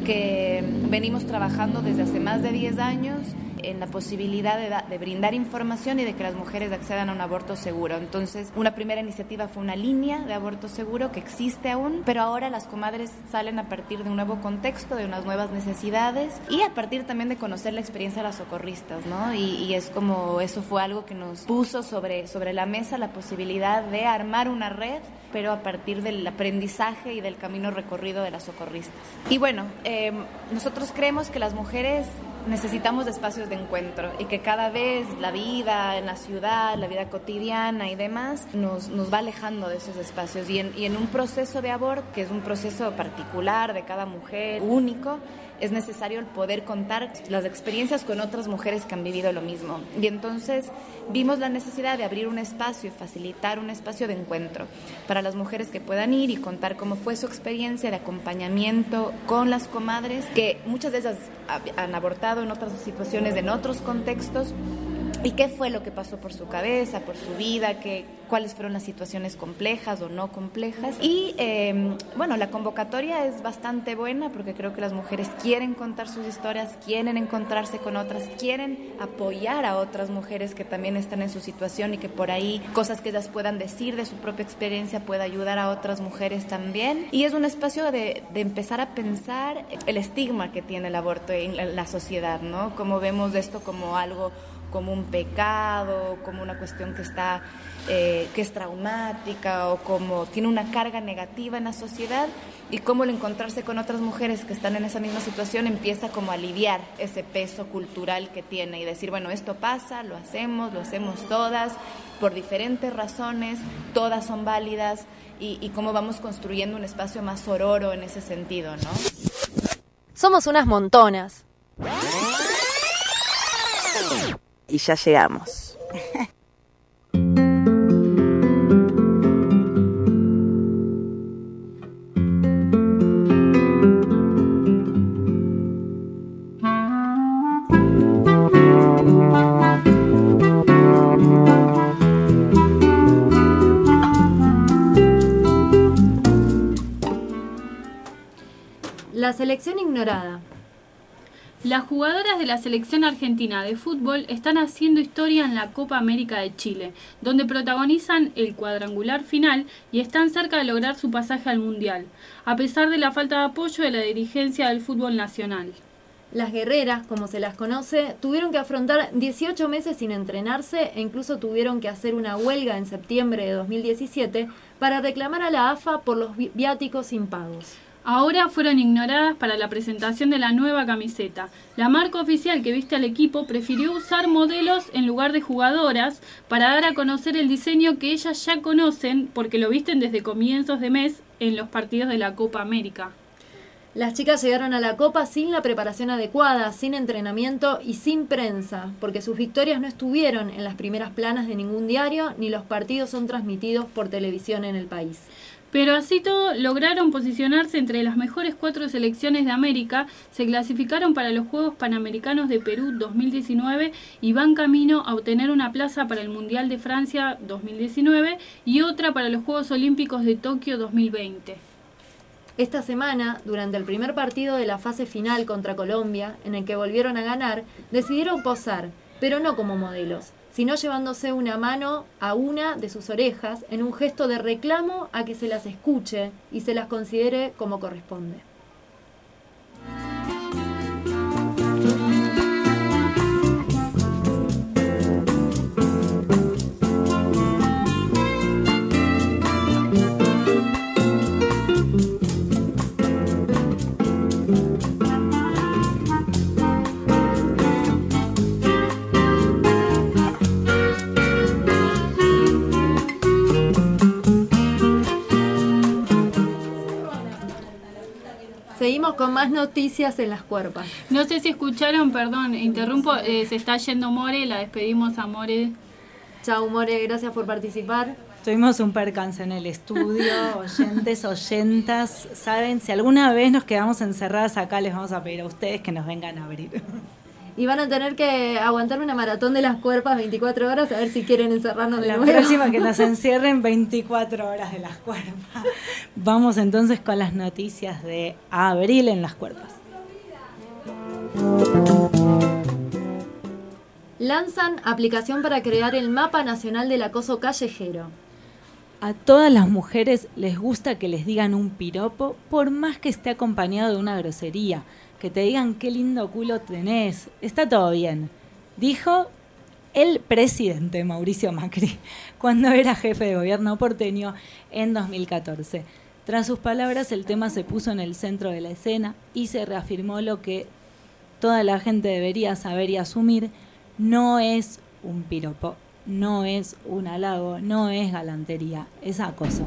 que venimos trabajando desde hace más de diez años en la posibilidad de, da, de brindar información y de que las mujeres accedan a un aborto seguro. Entonces, una primera iniciativa fue una línea de aborto seguro que existe aún, pero ahora Las Comadres salen a partir de un nuevo contexto, de unas nuevas necesidades y a partir también de conocer la experiencia de las socorristas, ¿no? Y, y es como, eso fue algo que nos puso sobre, sobre la mesa la posibilidad de armar una red, pero a partir del aprendizaje y del camino recorrido de las socorristas. Y bueno, eh, nosotros creemos que las mujeres necesitamos de espacios de encuentro y que cada vez la vida en la ciudad, la vida cotidiana y demás nos, nos va alejando de esos espacios, y en, y en un proceso de aborto, que es un proceso particular de cada mujer, único, es necesario el poder contar las experiencias con otras mujeres que han vivido lo mismo. Y entonces vimos la necesidad de abrir un espacio y facilitar un espacio de encuentro para las mujeres que puedan ir y contar cómo fue su experiencia de acompañamiento con Las Comadres, que muchas de ellas han abortado en otras situaciones, en otros contextos, y qué fue lo que pasó por su cabeza, por su vida, qué, cuáles fueron las situaciones complejas o no complejas. Y eh, bueno, la convocatoria es bastante buena porque creo que las mujeres quieren contar sus historias, quieren encontrarse con otras, quieren apoyar a otras mujeres que también están en su situación y que por ahí cosas que ellas puedan decir de su propia experiencia pueda ayudar a otras mujeres también. Y es un espacio de, de empezar a pensar el estigma que tiene el aborto en la, la sociedad, ¿no? Como vemos esto como algo, como un pecado, como una cuestión que está eh, que es traumática o como tiene una carga negativa en la sociedad, y cómo el encontrarse con otras mujeres que están en esa misma situación empieza como a aliviar ese peso cultural que tiene y decir, bueno, esto pasa, lo hacemos, lo hacemos todas, por diferentes razones, todas son válidas, y, y cómo vamos construyendo un espacio más sororo en ese sentido, ¿no? Somos unas montonas. Y ya llegamos. La selección ignorada. Las jugadoras de la selección argentina de fútbol están haciendo historia en la Copa América de Chile, donde protagonizan el cuadrangular final y están cerca de lograr su pasaje al Mundial, a pesar de la falta de apoyo de la dirigencia del fútbol nacional. Las guerreras, como se las conoce, tuvieron que afrontar dieciocho meses sin entrenarse e incluso tuvieron que hacer una huelga en septiembre de dos mil diecisiete para reclamar a la A F A por los viáticos impagos. ahora fueron ignoradas para la presentación de la nueva camiseta. La marca oficial que viste al equipo prefirió usar modelos en lugar de jugadoras para dar a conocer el diseño que ellas ya conocen porque lo visten desde comienzos de mes en los partidos de la Copa América. Las chicas llegaron a la Copa sin la preparación adecuada, sin entrenamiento y sin prensa, porque sus victorias no estuvieron en las primeras planas de ningún diario, ni los partidos son transmitidos por televisión en el país. Pero así todo, lograron posicionarse entre las mejores cuatro selecciones de América, se clasificaron para los Juegos Panamericanos de Perú dos mil diecinueve y van camino a obtener una plaza para el Mundial de Francia dos mil diecinueve y otra para los Juegos Olímpicos de Tokio dos mil veinte. Esta semana, durante el primer partido de la fase final contra Colombia, en el que volvieron a ganar, decidieron posar, pero no como modelos, sino llevándose una mano a una de sus orejas en un gesto de reclamo a que se las escuche y se las considere como corresponde. Seguimos con más noticias en las cuerpas. No sé si escucharon, perdón, interrumpo, eh, se está yendo More, la despedimos a More. Chau More, gracias por participar. Tuvimos un percance en el estudio, oyentes, oyentas, saben, si alguna vez nos quedamos encerradas acá, les vamos a pedir a ustedes que nos vengan a abrir. Y van a tener que aguantar una maratón de las cuerpas veinticuatro horas a ver si quieren encerrarnos de La nuevo. próxima que nos encierren veinticuatro horas de las cuerpas. Vamos entonces con las noticias de abril en las cuerpas. Lanzan aplicación para crear el mapa nacional del acoso callejero. A todas las mujeres les gusta que les digan un piropo, por más que esté acompañado de una grosería. Que te digan qué lindo culo tenés, está todo bien, dijo el presidente Mauricio Macri cuando era jefe de gobierno porteño en dos mil catorce. Tras sus palabras, el tema se puso en el centro de la escena y se reafirmó lo que toda la gente debería saber y asumir: no es un piropo, no es un halago, no es galantería, es acoso.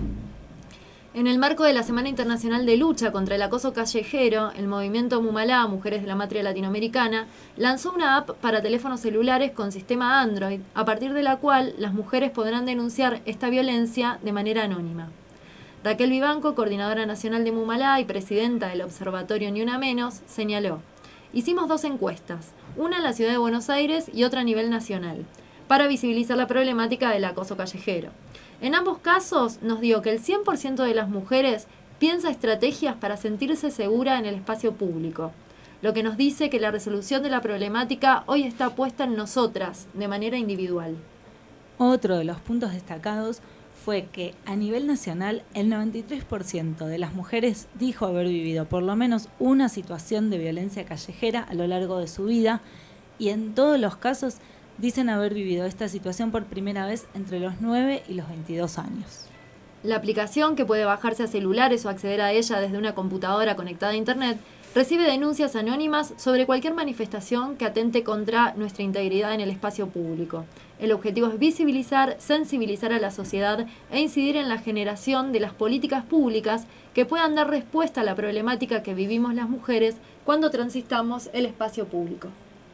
En el marco de la Semana Internacional de Lucha contra el Acoso Callejero, el movimiento Mumalá, Mujeres de la Matria Latinoamericana, lanzó una app para teléfonos celulares con sistema Android, a partir de la cual las mujeres podrán denunciar esta violencia de manera anónima. Raquel Vivanco, coordinadora nacional de Mumalá y presidenta del Observatorio Ni Una Menos, señaló: hicimos dos encuestas, una en la ciudad de Buenos Aires y otra a nivel nacional, para visibilizar la problemática del acoso callejero. En ambos casos nos dio que el cien por ciento de las mujeres piensa estrategias para sentirse segura en el espacio público, lo que nos dice que la resolución de la problemática hoy está puesta en nosotras, de manera individual. Otro de los puntos destacados fue que a nivel nacional el noventa y tres por ciento de las mujeres dijo haber vivido por lo menos una situación de violencia callejera a lo largo de su vida, y en todos los casos dicen haber vivido esta situación por primera vez entre los nueve y los veintidós años. La aplicación, que puede bajarse a celulares o acceder a ella desde una computadora conectada a Internet, recibe denuncias anónimas sobre cualquier manifestación que atente contra nuestra integridad en el espacio público. El objetivo es visibilizar, sensibilizar a la sociedad e incidir en la generación de las políticas públicas que puedan dar respuesta a la problemática que vivimos las mujeres cuando transitamos el espacio público.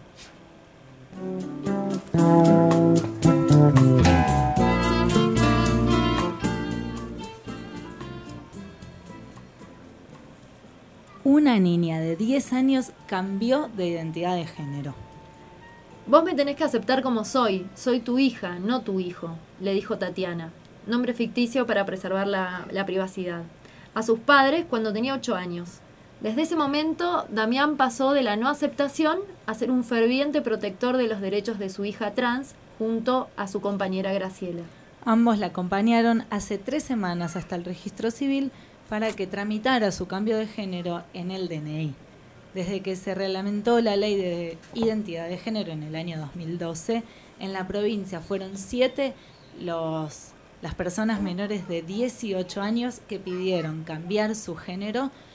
Una niña de diez años cambió de identidad de género. Vos me tenés que aceptar como soy, soy tu hija, no tu hijo, le dijo Tatiana, nombre ficticio para preservar la, la privacidad, a sus padres cuando tenía ocho años. Desde ese momento, Damián pasó de la no aceptación a ser un ferviente protector de los derechos de su hija trans junto a su compañera Graciela. Ambos la acompañaron hace tres semanas hasta el registro civil para que tramitara su cambio de género en el D N I. Desde que se reglamentó la ley de identidad de género en el año dos mil doce, en la provincia fueron siete los, las personas menores de dieciocho años que pidieron cambiar su género,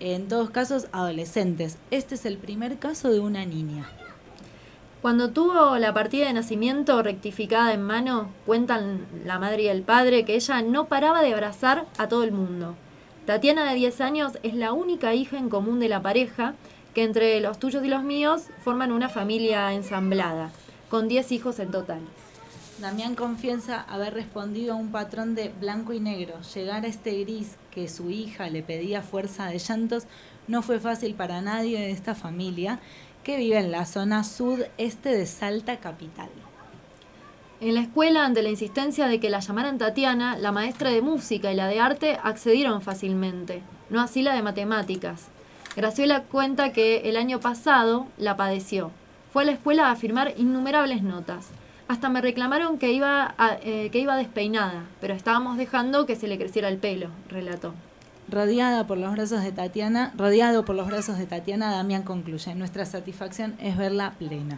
en todos casos adolescentes. Este es el primer caso de una niña. Cuando tuvo la partida de nacimiento rectificada en mano, cuentan la madre y el padre que ella no paraba de abrazar a todo el mundo. Tatiana, de diez años, es la única hija en común de la pareja, que entre los tuyos y los míos forman una familia ensamblada, con diez hijos en total. Damián confiesa haber respondido a un patrón de blanco y negro. Llegar a este gris que su hija le pedía fuerza de llantos no fue fácil para nadie de esta familia, que vive en la zona sudeste de Salta capital. En la escuela, ante la insistencia de que la llamaran Tatiana, la maestra de música y la de arte accedieron fácilmente, no así la de matemáticas. Graciela cuenta que el año pasado la padeció. Fue a la escuela a firmar innumerables notas. Hasta me reclamaron que iba, a, eh, que iba despeinada, pero estábamos dejando que se le creciera el pelo, relató. Rodeada por los brazos de Tatiana, rodeado por los brazos de Tatiana, Damián concluye: nuestra satisfacción es verla plena.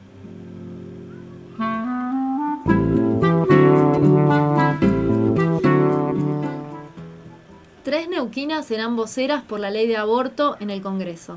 Tres neuquinas serán voceras por la ley de aborto en el Congreso.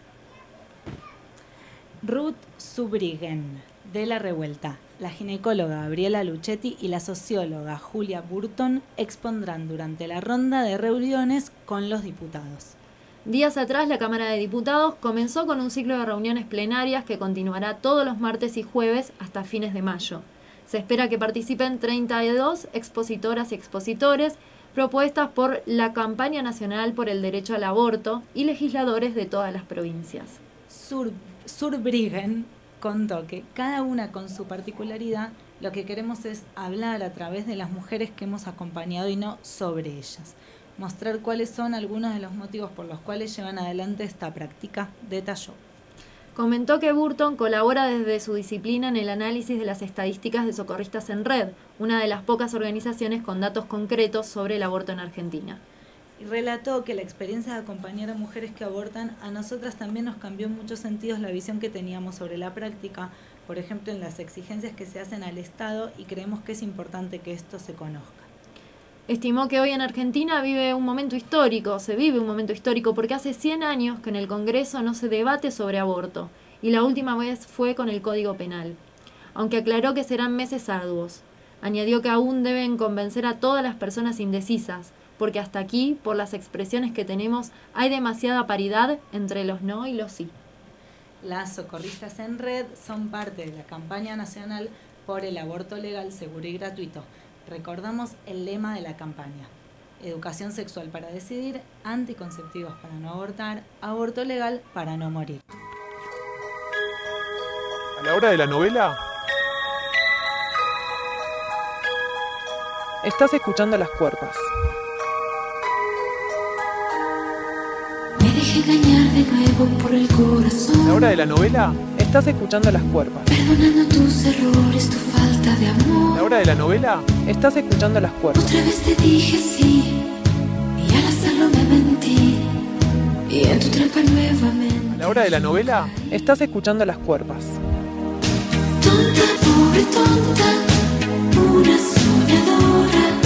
Ruth Zurbriggen, de La Revuelta, la ginecóloga Gabriela Luchetti y la socióloga Julia Burton expondrán durante la ronda de reuniones con los diputados. Días atrás, la Cámara de Diputados comenzó con un ciclo de reuniones plenarias que continuará todos los martes y jueves hasta fines de mayo. Se espera que participen treinta y dos expositoras y expositores propuestas por la Campaña Nacional por el Derecho al Aborto y legisladores de todas las provincias. Sur, Zurbriggen contó que cada una con su particularidad, lo que queremos es hablar a través de las mujeres que hemos acompañado y no sobre ellas. Mostrar cuáles son algunos de los motivos por los cuales llevan adelante esta práctica, detalló. Comentó que Burton colabora desde su disciplina en el análisis de las estadísticas de Socorristas en Red, una de las pocas organizaciones con datos concretos sobre el aborto en Argentina. Y relató que la experiencia de acompañar a mujeres que abortan a nosotras también nos cambió en muchos sentidos la visión que teníamos sobre la práctica, por ejemplo en las exigencias que se hacen al Estado, y creemos que es importante que esto se conozca. Estimó que hoy en Argentina vive un momento histórico, se vive un momento histórico porque hace cien años que en el Congreso no se debate sobre aborto, y la última vez fue con el Código Penal, aunque aclaró que serán meses arduos. Añadió que aún deben convencer a todas las personas indecisas, porque hasta aquí, por las expresiones que tenemos, hay demasiada paridad entre los no y los sí. Las Socorristas en Red son parte de la campaña nacional por el aborto legal, seguro y gratuito. Recordamos el lema de la campaña: educación sexual para decidir, anticonceptivos para no abortar, aborto legal para no morir. A la hora de la novela, estás escuchando Las Cuerpas. Me dejé engañar de nuevo por el corazón. A la hora de la novela, estás escuchando Las Cuerpas. Perdonando tus errores, tu falta de amor. A la hora de la novela, estás escuchando Las Cuerpas. Otra vez te dije sí, y al hacerlo me mentí, y en tu trampa nuevamente. A la hora de la novela, estás escuchando Las Cuerpas. Tonta, pobre tonta, una soñadora.